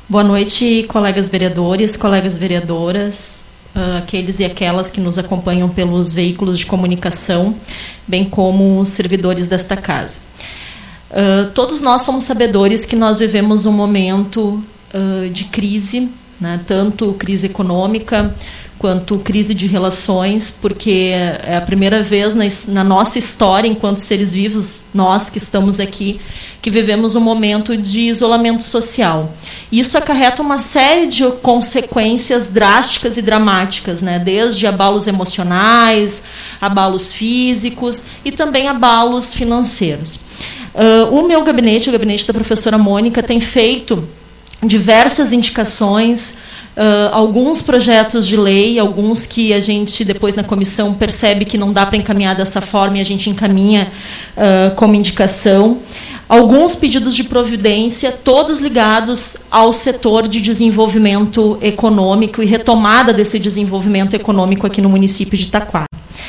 Boa noite, colegas vereadores, colegas vereadoras, aqueles e aquelas que nos acompanham pelos veículos de comunicação, bem como os servidores desta casa. Todos nós somos sabedores que nós vivemos um momento de crise, né, tanto crise econômica quanto crise de relações, porque é a primeira vez na nossa história, enquanto seres vivos, nós que estamos aqui, que vivemos um momento de isolamento social. Isso acarreta uma série de consequências drásticas e dramáticas, né? Desde abalos emocionais, abalos físicos e também abalos financeiros. O meu gabinete, o gabinete da professora Mônica, tem feito diversas indicações, alguns projetos de lei, alguns que a gente depois na comissão percebe que não dá para encaminhar dessa forma e a gente encaminha como indicação. Alguns pedidos de providência, todos ligados ao setor de desenvolvimento econômico e retomada desse desenvolvimento econômico aqui no município de Taquara.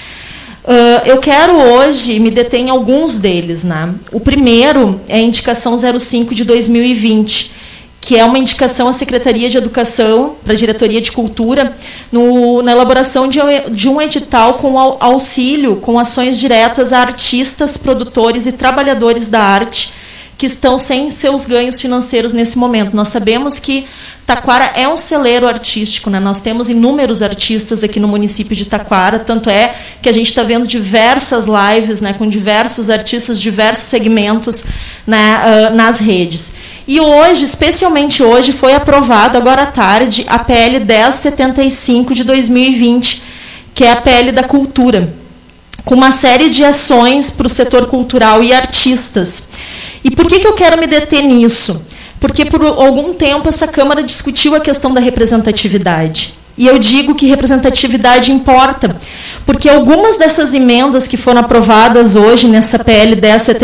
Eu quero hoje me deter em alguns deles, né? O primeiro é a indicação 05 de 2020, que é uma indicação à Secretaria de Educação, para a Diretoria de Cultura, na elaboração de um edital com auxílio, com ações diretas a artistas, produtores e trabalhadores da arte que estão sem seus ganhos financeiros nesse momento. Nós sabemos que Taquara é um celeiro artístico, né? Nós temos inúmeros artistas aqui no município de Taquara, tanto é que a gente está vendo diversas lives, né, com diversos artistas, diversos segmentos, né, nas redes. E hoje, especialmente hoje, foi aprovado, agora à tarde, a PL 1075 de 2020, que é a PL da cultura, com uma série de ações para o setor cultural e artistas. E por que eu quero me deter nisso? Porque por algum tempo essa Câmara discutiu a questão da representatividade. E eu digo que representatividade importa, porque algumas dessas emendas que foram aprovadas hoje nessa PL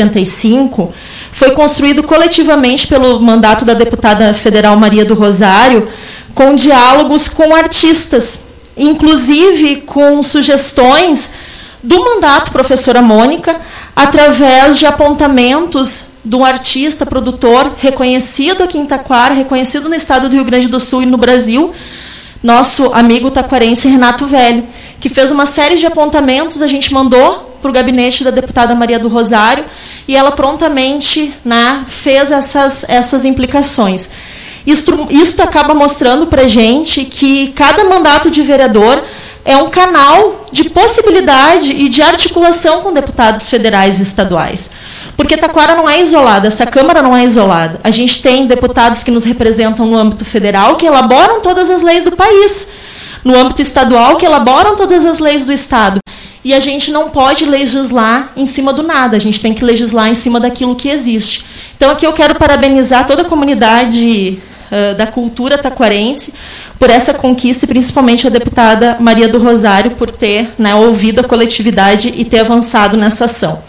1075 foi construído coletivamente pelo mandato da deputada federal Maria do Rosário, com diálogos com artistas, inclusive com sugestões do mandato professora Mônica, através de apontamentos de um artista, produtor, reconhecido aqui em Taquara, reconhecido no estado do Rio Grande do Sul e no Brasil, nosso amigo taquarense Renato Velho, que fez uma série de apontamentos, a gente mandou para o gabinete da deputada Maria do Rosário, e ela prontamente, né, fez essas implicações. Isso acaba mostrando para a gente que cada mandato de vereador é um canal de possibilidade e de articulação com deputados federais e estaduais. Porque Taquara não é isolada, essa Câmara não é isolada. A gente tem deputados que nos representam no âmbito federal, que elaboram todas as leis do país, no âmbito estadual, que elaboram todas as leis do Estado. E a gente não pode legislar em cima do nada, a gente tem que legislar em cima daquilo que existe. Então, aqui eu quero parabenizar toda a comunidade da cultura taquarense por essa conquista, e principalmente a deputada Maria do Rosário por ter, né, ouvido a coletividade e ter avançado nessa ação.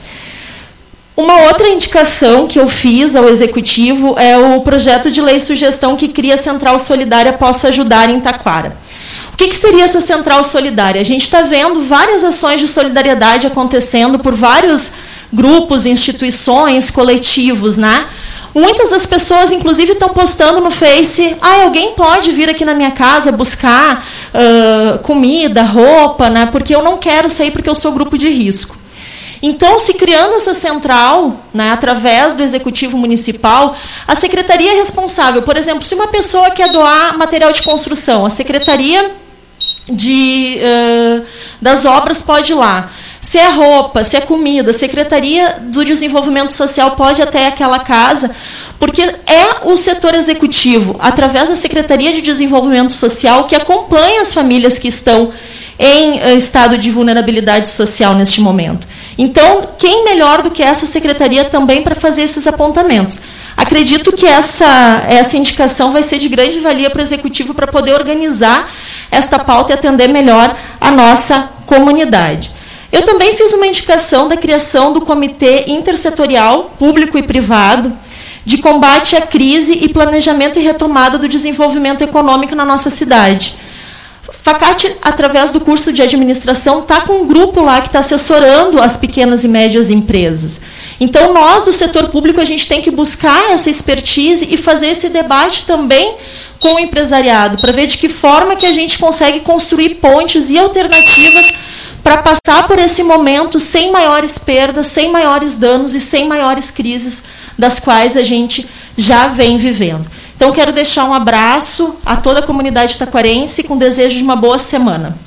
Uma outra indicação que eu fiz ao Executivo é o projeto de lei sugestão que cria a Central Solidária Posso Ajudar em Taquara. O que seria essa Central Solidária? A gente está vendo várias ações de solidariedade acontecendo por vários grupos, instituições, coletivos, né? Muitas das pessoas, inclusive, estão postando no Face, alguém pode vir aqui na minha casa buscar comida, roupa, né? Porque eu não quero sair porque eu sou grupo de risco. Então, se criando essa central, né, através do Executivo Municipal, a Secretaria é responsável. Por exemplo, se uma pessoa quer doar material de construção, a Secretaria das Obras pode ir lá. Se é roupa, se é comida, a Secretaria do Desenvolvimento Social pode ir até aquela casa, porque é o setor executivo, através da Secretaria de Desenvolvimento Social, que acompanha as famílias que estão em estado de vulnerabilidade social neste momento. Então, quem melhor do que essa secretaria também para fazer esses apontamentos? Acredito que essa indicação vai ser de grande valia para o Executivo para poder organizar esta pauta e atender melhor a nossa comunidade. Eu também fiz uma indicação da criação do Comitê Intersetorial, Público e Privado, de combate à crise e planejamento e retomada do desenvolvimento econômico na nossa cidade. Facate, através do curso de administração, está com um grupo lá que está assessorando as pequenas e médias empresas. Então, nós, do setor público, a gente tem que buscar essa expertise e fazer esse debate também com o empresariado, para ver de que forma que a gente consegue construir pontes e alternativas para passar por esse momento sem maiores perdas, sem maiores danos e sem maiores crises das quais a gente já vem vivendo. Então, quero deixar um abraço a toda a comunidade taquarense com desejo de uma boa semana.